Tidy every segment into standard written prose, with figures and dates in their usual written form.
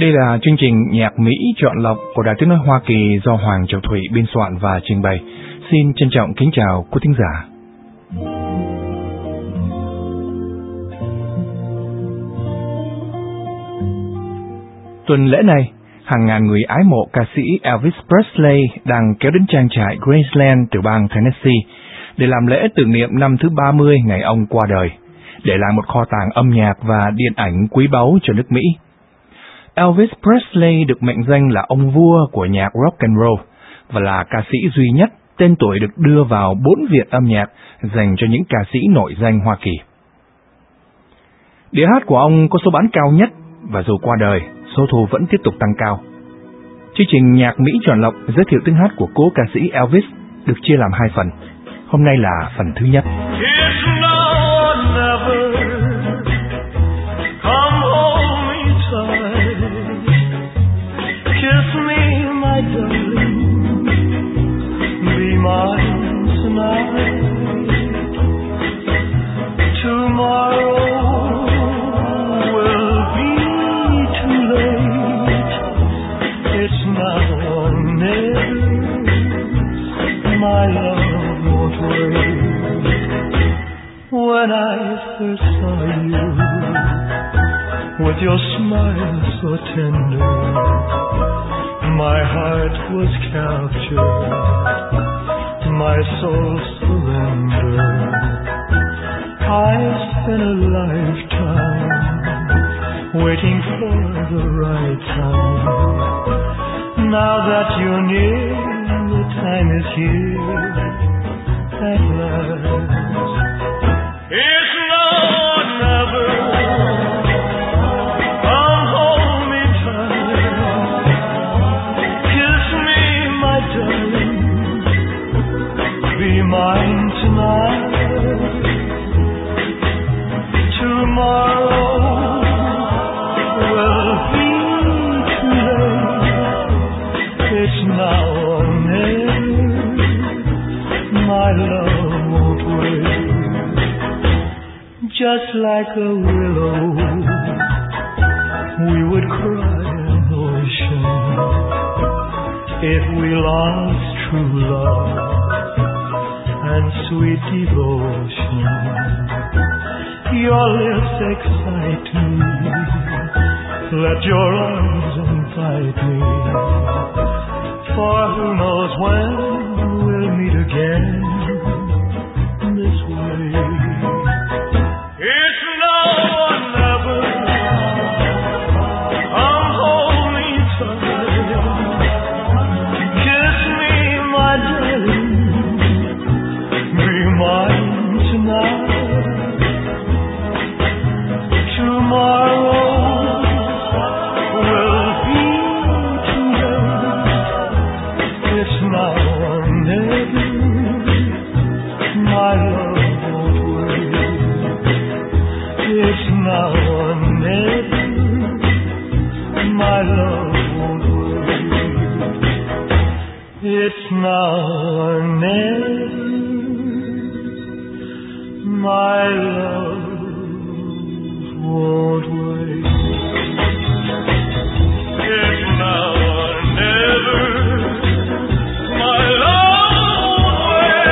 Đây là chương trình Nhạc Mỹ chọn lọc của Đài Tiếng nói Hoa Kỳ do Hoàng Trọng Thủy biên soạn và trình bày. Xin trân trọng kính chào quý thính giả. Tuần lễ này, hàng ngàn người ái mộ ca sĩ Elvis Presley đang kéo đến trang trại Graceland từ bang Tennessee để làm lễ tưởng niệm năm thứ 30 ngày ông qua đời, để lại một kho tàng âm nhạc và điện ảnh quý báu cho nước Mỹ. Elvis Presley được mệnh danh là ông vua của nhạc rock and roll và là ca sĩ duy nhất tên tuổi được đưa vào 4 viện âm nhạc dành cho những ca sĩ nổi danh Hoa Kỳ. Đĩa hát của ông có số bán cao nhất và dù qua đời, số thu vẫn tiếp tục tăng cao. Chương trình Nhạc Mỹ chọn lọc giới thiệu tiếng hát của cố ca sĩ Elvis được chia làm 2 phần. Hôm nay là phần thứ nhất. When I first saw you, with your smile so tender, my heart was captured, my soul surrendered. I spent a lifetime waiting for the right time. Now that you're near, the time is here at last. It's now or never. Come hold me tight. Kiss me, my darling. Be mine tonight. Tomorrow will be too late. It's now or never. My love won't wait. Just like a willow, we would cry an ocean if we lost true love and sweet devotion. Your lips excite me, let your arms invite me, for who knows when we'll meet again this way. It's now or never, my love won't wait. It's now or never, my love won't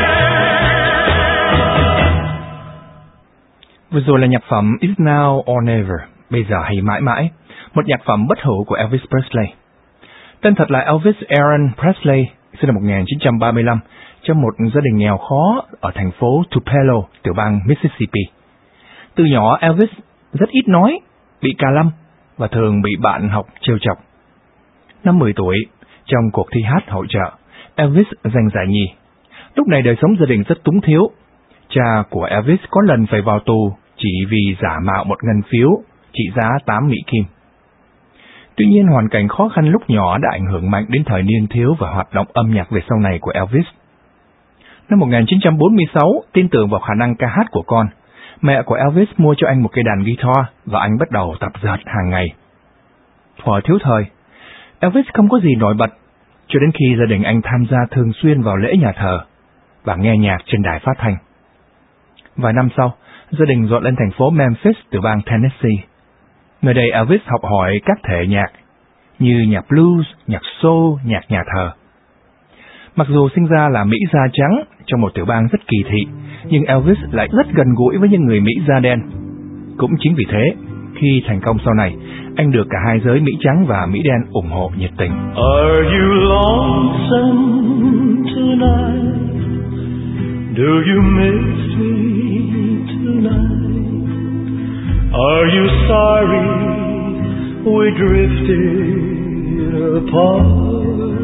wait. Vừa rồi là nhạc phẩm It's Now or Never, bây giờ hay mãi mãi, một nhạc phẩm bất hủ của Elvis Presley. Tên thật là Elvis Aaron Presley, sinh năm 1935, trong một gia đình nghèo khó ở thành phố Tupelo, tiểu bang Mississippi. Từ nhỏ, Elvis rất ít nói, bị cà lâm và thường bị bạn học trêu chọc. Năm 10 tuổi, trong cuộc thi hát hội chợ, Elvis giành giải nhì. Lúc này đời sống gia đình rất túng thiếu. Cha của Elvis có lần phải vào tù chỉ vì giả mạo một ngân phiếu trị giá 8 Mỹ Kim. Tuy nhiên, hoàn cảnh khó khăn lúc nhỏ đã ảnh hưởng mạnh đến thời niên thiếu và hoạt động âm nhạc về sau này của Elvis. Năm 1946, tin tưởng vào khả năng ca hát của con, mẹ của Elvis mua cho anh một cây đàn guitar và anh bắt đầu tập dượt hàng ngày. Thuở thiếu thời, Elvis không có gì nổi bật, cho đến khi gia đình anh tham gia thường xuyên vào lễ nhà thờ và nghe nhạc trên đài phát thanh. Vài năm sau, gia đình dọn lên thành phố Memphis từ bang Tennessee. Nơi đây Elvis học hỏi các thể nhạc như nhạc blues, nhạc soul, nhạc nhà thờ. Mặc dù sinh ra là Mỹ da trắng trong một tiểu bang rất kỳ thị, nhưng Elvis lại rất gần gũi với những người Mỹ da đen. Cũng chính vì thế, khi thành công sau này, anh được cả hai giới Mỹ trắng và Mỹ đen ủng hộ nhiệt tình. Are you lonesome tonight? Do you miss me tonight? Are you sorry we drifted apart?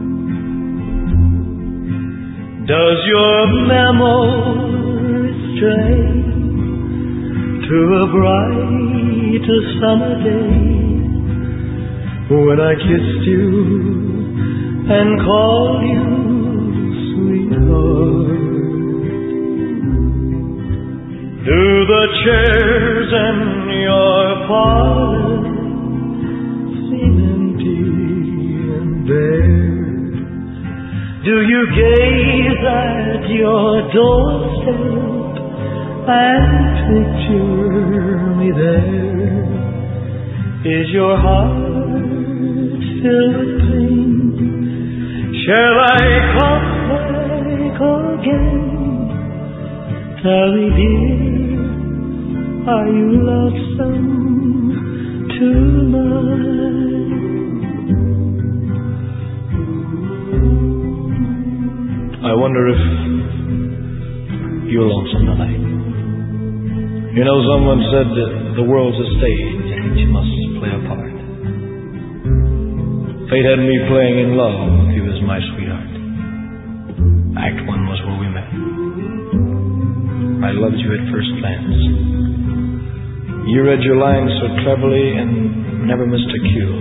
Does your memory stray to a bright summer day when I kissed you and called you sweetheart? Do the chairs in your parlor seem empty and bare? Do you gaze at your doorstep and picture me there? Is your heart filled with pain? Shall I come back again? Tell me dear, are you lonesome tonight? I wonder if you're lonesome tonight. You know, someone said that the world's a stage and each must play a part. Fate had me playing in love with you as my sweetheart. Act 1 was where we met. I loved you at first glance. You read your lines so cleverly and never missed a cue.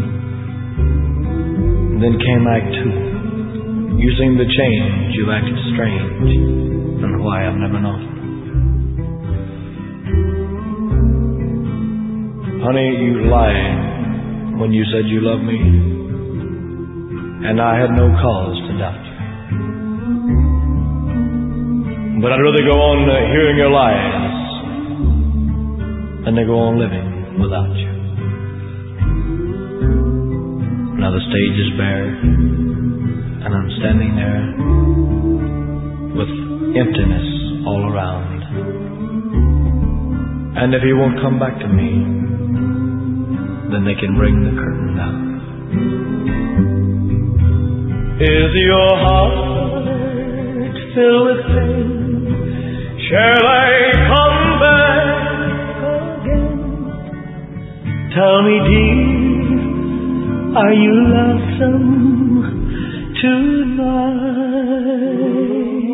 Then came Act 2. You seemed to change, you acted strange, and why I've never known. Honey, you lied when you said you loved me, and I had no cause to doubt you. But I'd rather go on hearing your lies than to go on living without you. Now the stage is bare, and I'm standing there with emptiness all around. And if he won't come back to me, then they can bring the curtain down. Is your heart filled with pain? Shall I come back again? Tell me dear, are you lonesome tonight?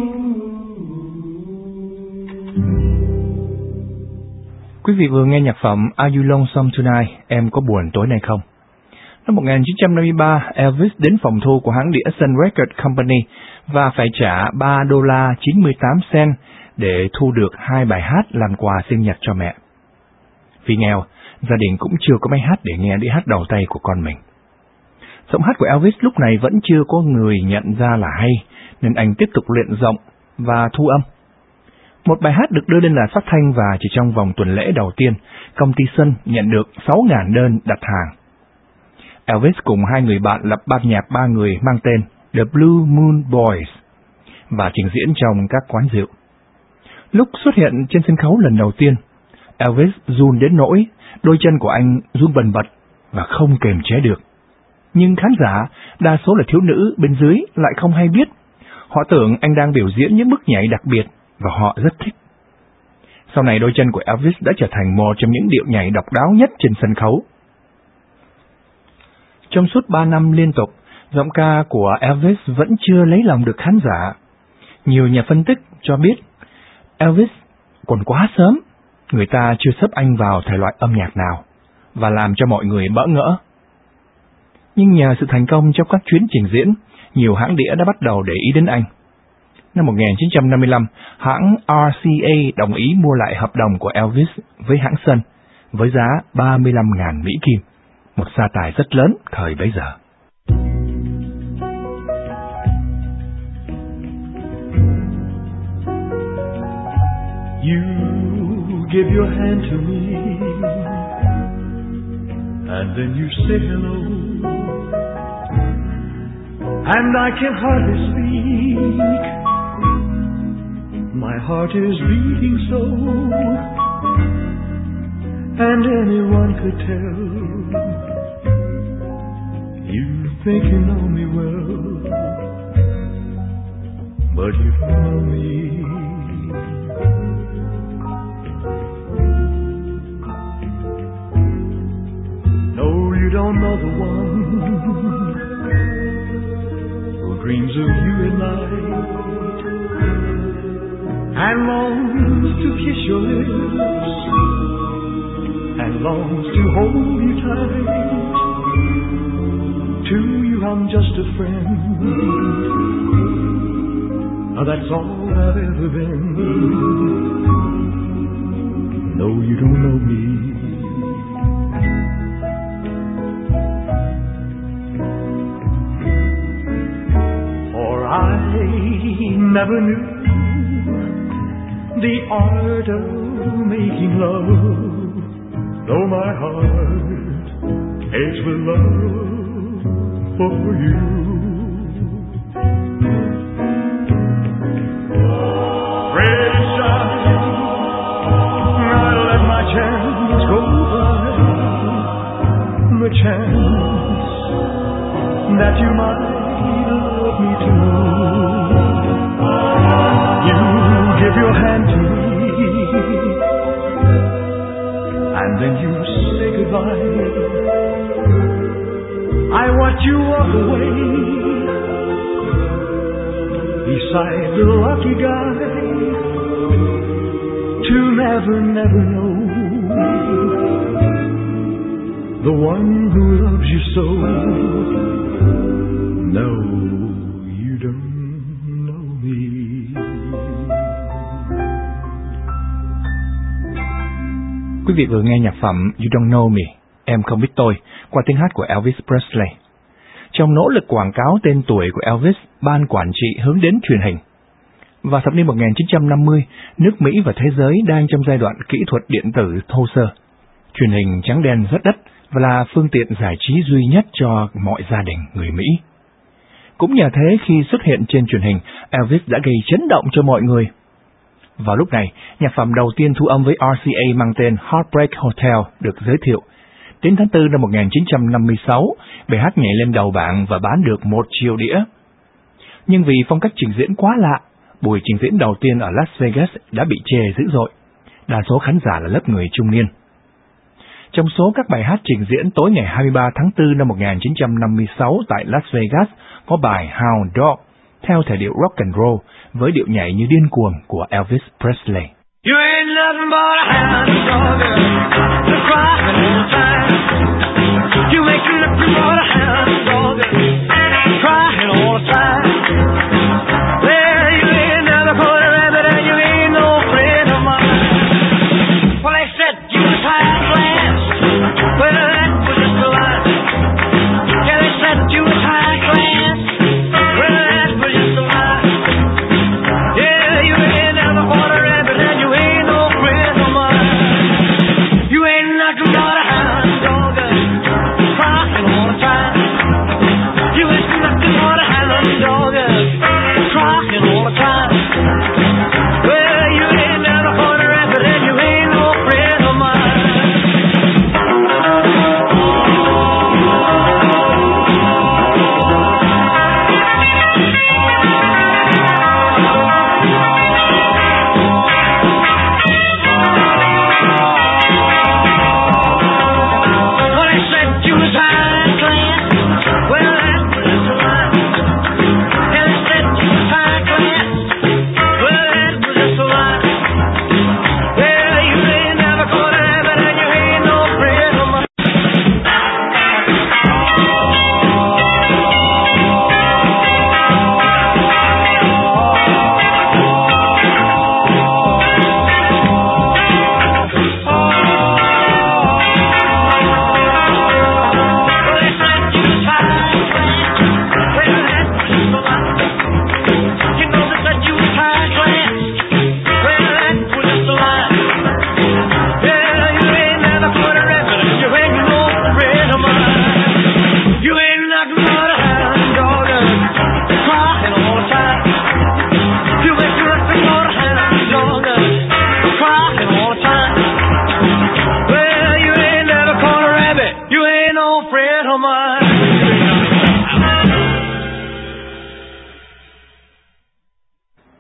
Quý vị vừa nghe nhạc phẩm Are You Lonesome Tonight? Em có buồn tối nay không? Năm 1953, Elvis đến phòng thu của hãng đĩa Sun Record Company và phải trả $3.98 để thu được 2 bài hát làm quà sinh nhật cho mẹ. Vì nghèo, gia đình cũng chưa có máy hát để nghe đĩa hát đầu tay của con mình. Giọng hát của Elvis lúc này vẫn chưa có người nhận ra là hay, nên anh tiếp tục luyện giọng và thu âm. Một bài hát được đưa lên đài phát thanh và chỉ trong vòng tuần lễ đầu tiên, công ty Sun nhận được 6.000 đơn đặt hàng. Elvis cùng hai người bạn lập ban nhạc 3 người mang tên The Blue Moon Boys và trình diễn trong các quán rượu. Lúc xuất hiện trên sân khấu lần đầu tiên, Elvis run đến nỗi đôi chân của anh run bần bật và không kềm chế được. Nhưng khán giả, đa số là thiếu nữ bên dưới, lại không hay biết. Họ tưởng anh đang biểu diễn những bước nhảy đặc biệt và họ rất thích. Sau này đôi chân của Elvis đã trở thành một trong những điệu nhảy độc đáo nhất trên sân khấu. Trong suốt 3 năm liên tục, giọng ca của Elvis vẫn chưa lấy lòng được khán giả. Nhiều nhà phân tích cho biết Elvis còn quá sớm, người ta chưa xếp anh vào thể loại âm nhạc nào, và làm cho mọi người bỡ ngỡ. Nhưng nhờ sự thành công trong các chuyến trình diễn, nhiều hãng đĩa đã bắt đầu để ý đến anh. Năm 1955, hãng RCA đồng ý mua lại hợp đồng của Elvis với hãng Sun với giá 35.000 Mỹ Kim, một gia tài rất lớn thời bấy giờ. You give your hand to me, and then you say hello. and I can hardly speak. My heart is beating so, and anyone could tell. You think you know me well, but you don't know me. No, you don't know the one who dreams of you at night and longs to kiss your lips and longs to hold you tight. To you I'm just a friend, that's all I've ever been. No, you don't know me. For I never knew the art of making love, though my heart aches with love for you. The chance that you might love me too. You give your hand to me, and then you say goodbye. I watch you walk away beside the lucky guy to never, never know the one who loves you so. No, you don't know me. Quý vị vừa nghe nhạc phẩm You Don't Know Me, Em Không Biết Tôi, qua tiếng hát của Elvis Presley. Trong nỗ lực quảng cáo tên tuổi của Elvis, ban quản trị hướng đến truyền hình. Vào thập niên 1950, nước Mỹ và thế giới đang trong giai đoạn kỹ thuật điện tử thô sơ. Truyền hình trắng đen rất đắt và là phương tiện giải trí duy nhất cho mọi gia đình người Mỹ. Cũng nhờ thế khi xuất hiện trên truyền hình, Elvis đã gây chấn động cho mọi người. Vào lúc này, nhạc phẩm đầu tiên thu âm với RCA mang tên Heartbreak Hotel được giới thiệu. Đến tháng 4 năm 1956, bài hát nhảy lên đầu bảng và bán được 1 triệu đĩa. Nhưng vì phong cách trình diễn quá lạ, buổi trình diễn đầu tiên ở Las Vegas đã bị chê dữ dội. Đa số khán giả là lớp người trung niên. Trong số các bài hát trình diễn tối ngày 23 tháng 4 năm 1956 tại Las Vegas có bài Hound Dog theo thể điệu rock and roll với điệu nhảy như điên cuồng của Elvis Presley. You ain't nothing but a hound dog, you're crying all the time. You ain't nothing but a hound dog, crying all the time. Well, you ain't never caught a rabbit and you ain't no friend of mine. Well, they said you was high class, well, that was just a lie. Yeah, they said you was high class, well, that was just a lie. Yeah, you ain't never caught a rabbit and you ain't no friend of mine. You ain't nothing but a hound dog, crying all the time.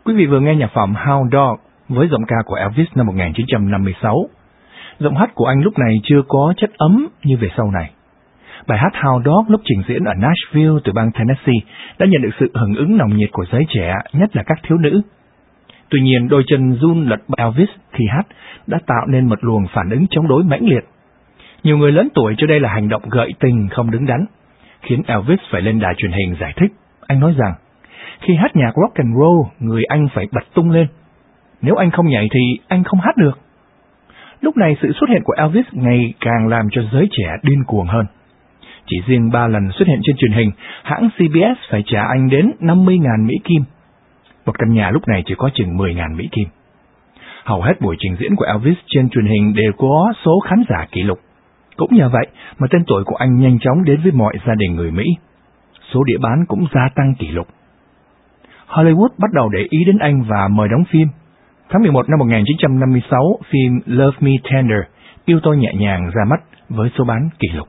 Quý vị vừa nghe nhạc phẩm Hound Dog với giọng ca của Elvis năm 1956. Giọng hát của anh lúc này chưa có chất ấm như về sau này. Bài hát Hound Dog lúc trình diễn ở Nashville từ bang Tennessee đã nhận được sự hưởng ứng nồng nhiệt của giới trẻ, nhất là các thiếu nữ. Tuy nhiên, đôi chân run lật Elvis khi hát đã tạo nên một luồng phản ứng chống đối mãnh liệt. Nhiều người lớn tuổi cho đây là hành động gợi tình không đứng đắn, khiến Elvis phải lên đài truyền hình giải thích. Anh nói rằng, khi hát nhạc rock and roll, người anh phải bật tung lên. Nếu anh không nhảy thì anh không hát được. Lúc này sự xuất hiện của Elvis ngày càng làm cho giới trẻ điên cuồng hơn. Chỉ riêng 3 lần xuất hiện trên truyền hình, hãng CBS phải trả anh đến 50.000 Mỹ Kim. Một căn nhà lúc này chỉ có chừng 10.000 Mỹ Kim. Hầu hết buổi trình diễn của Elvis trên truyền hình đều có số khán giả kỷ lục. Cũng nhờ vậy mà tên tuổi của anh nhanh chóng đến với mọi gia đình người Mỹ. Số đĩa bán cũng gia tăng kỷ lục. Hollywood bắt đầu để ý đến anh và mời đóng phim. Tháng 11 năm 1956, phim Love Me Tender, Yêu Tôi Nhẹ Nhàng ra mắt với số bán kỷ lục.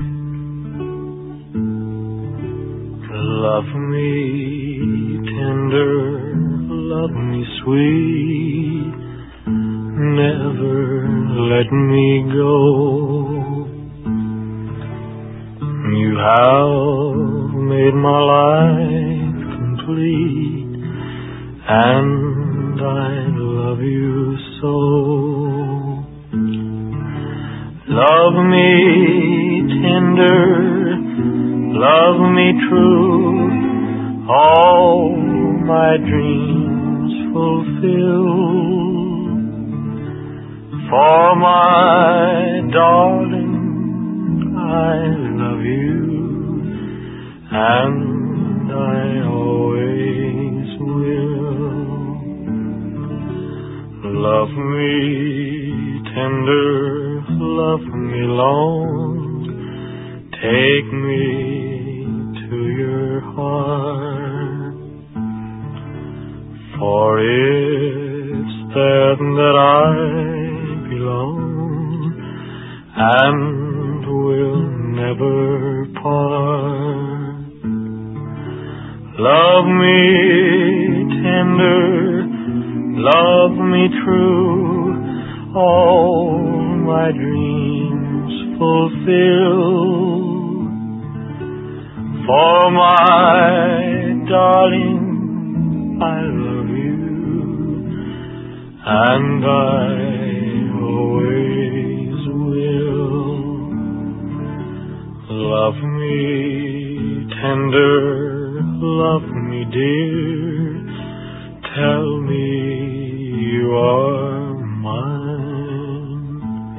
Love me tender, love me sweet, never let me go. You have made my life complete, and I love you so. Love me tender, love me true, all my dreams fulfill. For my darling, I love you, and I always will. Love me tender, love me long, take me to your heart, for it's there that I belong, and will never part. Love me tender, love me true, all my dreams fulfill. For my darling, I love you, and I always will. Love me tender, love me dear, tell me you are mine.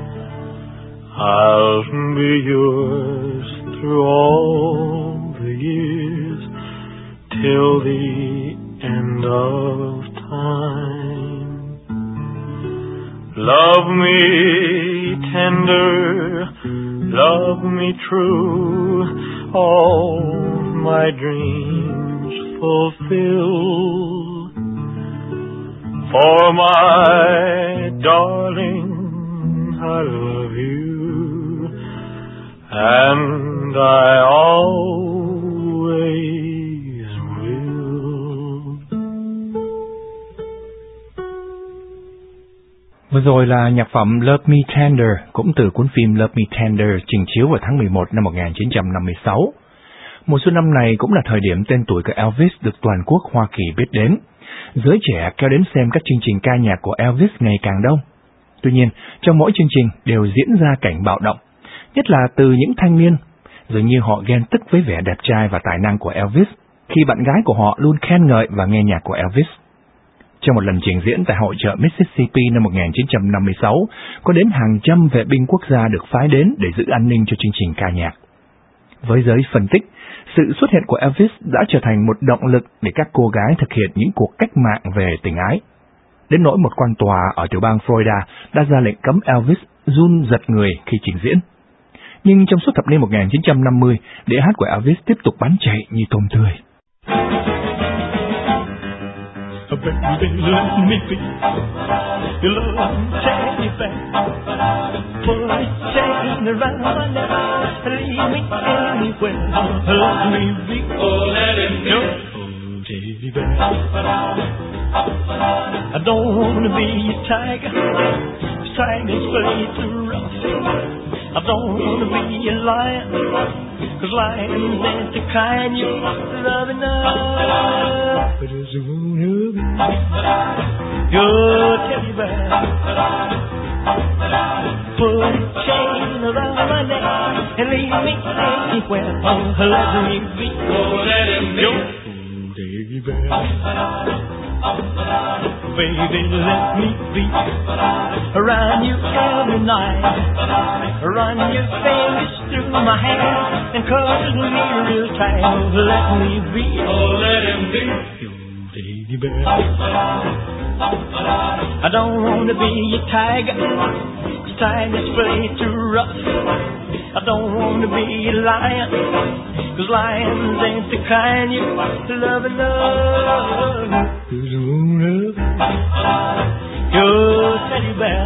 I'll be yours through all the years, till the end of time. Love me tender, love me true, all my dreams fulfill. For my darling, I love you, and I always will. Vừa rồi là nhạc phẩm Love Me Tender, cũng từ cuốn phim Love Me Tender trình chiếu vào tháng 11 năm 1956. Mùa xuân năm này cũng là thời điểm tên tuổi của Elvis được toàn quốc Hoa Kỳ biết đến. Giới trẻ kéo đến xem các chương trình ca nhạc của Elvis ngày càng đông. Tuy nhiên, trong mỗi chương trình đều diễn ra cảnh bạo động, nhất là từ những thanh niên. Dường như họ ghen tức với vẻ đẹp trai và tài năng của Elvis, khi bạn gái của họ luôn khen ngợi và nghe nhạc của Elvis. Trong một lần trình diễn tại hội chợ Mississippi năm 1956, có đến hàng trăm vệ binh quốc gia được phái đến để giữ an ninh cho chương trình ca nhạc. Với giới phân tích, sự xuất hiện của Elvis đã trở thành một động lực để các cô gái thực hiện những cuộc cách mạng về tình ái. Đến nỗi một quan tòa ở tiểu bang Florida đã ra lệnh cấm Elvis run giật người khi trình diễn. Nhưng trong suốt thập niên 1950, đĩa hát của Elvis tiếp tục bán chạy như tôm tươi. Baby, let me be your love teddy bear. Pull me chain around my neck, leave me anywhere. Let me be, oh, let it be your teddy bear. I don't wanna be a tiger, tigers play too rough. I don't wanna be a lion, 'cause lions ain't the kind you love enough. But it's gonna be your teddy bear. Put a chain around my neck and leave me anywhere. Oh, let me be. Oh, let him be. Your teddy bear. Baby, let me be around you every night. Run your fingers through my hair and cuddle me real tight. Oh, let me be. Oh, let him be. Your teddy bear. I don't wanna be a tiger, 'cause tigers play too rough. I don't wanna be a lion, 'cause lions ain't the kind you love enough. Who's gonna be your teddy bear?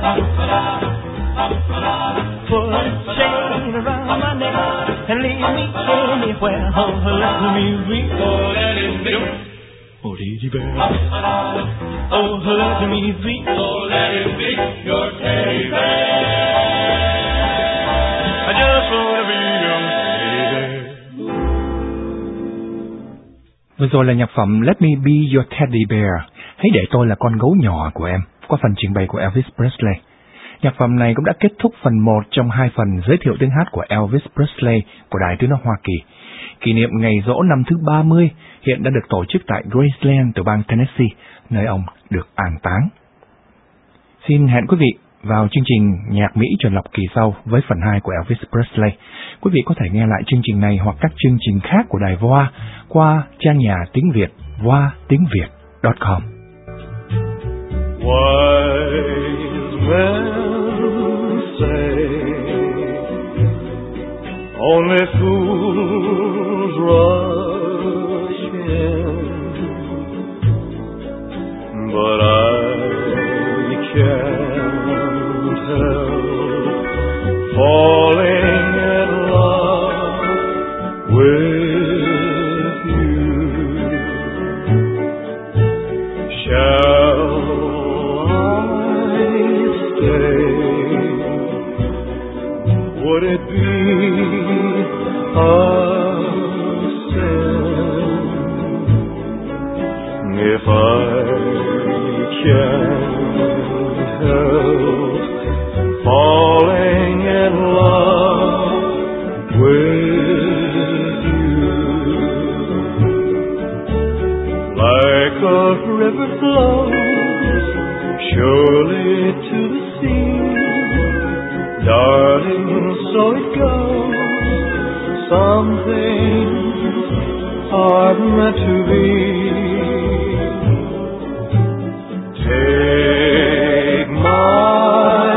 Put a chain around my neck and leave me anywhere. Oh, let me be. Oh, let him be. Oh, teddy bear. Oh, let me be. Oh, let him be your teddy bear. I just wanna be your teddy bear. Vừa rồi là nhạc phẩm Let Me Be Your Teddy Bear, hãy để tôi là con gấu nhỏ của em, qua phần trình bày của Elvis Presley. Nhạc phẩm này cũng đã kết thúc phần 1 trong 2 phần giới thiệu tiếng hát của Elvis Presley của Đài Tiếng nói Hoa Kỳ. Kỷ niệm ngày giỗ năm thứ 30 hiện đã được tổ chức tại Graceland từ bang Tennessee, nơi ông được an táng. Xin hẹn quý vị vào chương trình Nhạc Mỹ chọn lọc kỳ sau với phần 2 của Elvis Presley. Quý vị có thể nghe lại chương trình này hoặc các chương trình khác của Đài VOA qua trang nhà tiếng Việt voatínhviet.com. Wise men say only fools rush in, but I can't help falling in love with you. Shall I stay? Would it be a sin if I can't help falling in love with you? Like a river flows surely to the sea, darling, so it goes. Some things are meant to be. Take my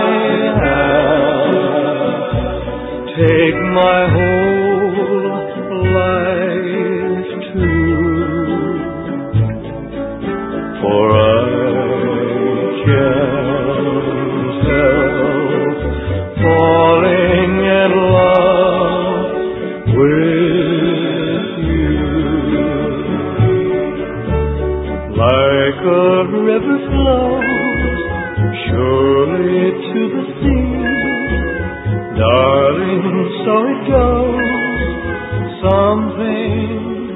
hand, take my whole life too, for I can't help falling in love with you. Like a river flows surely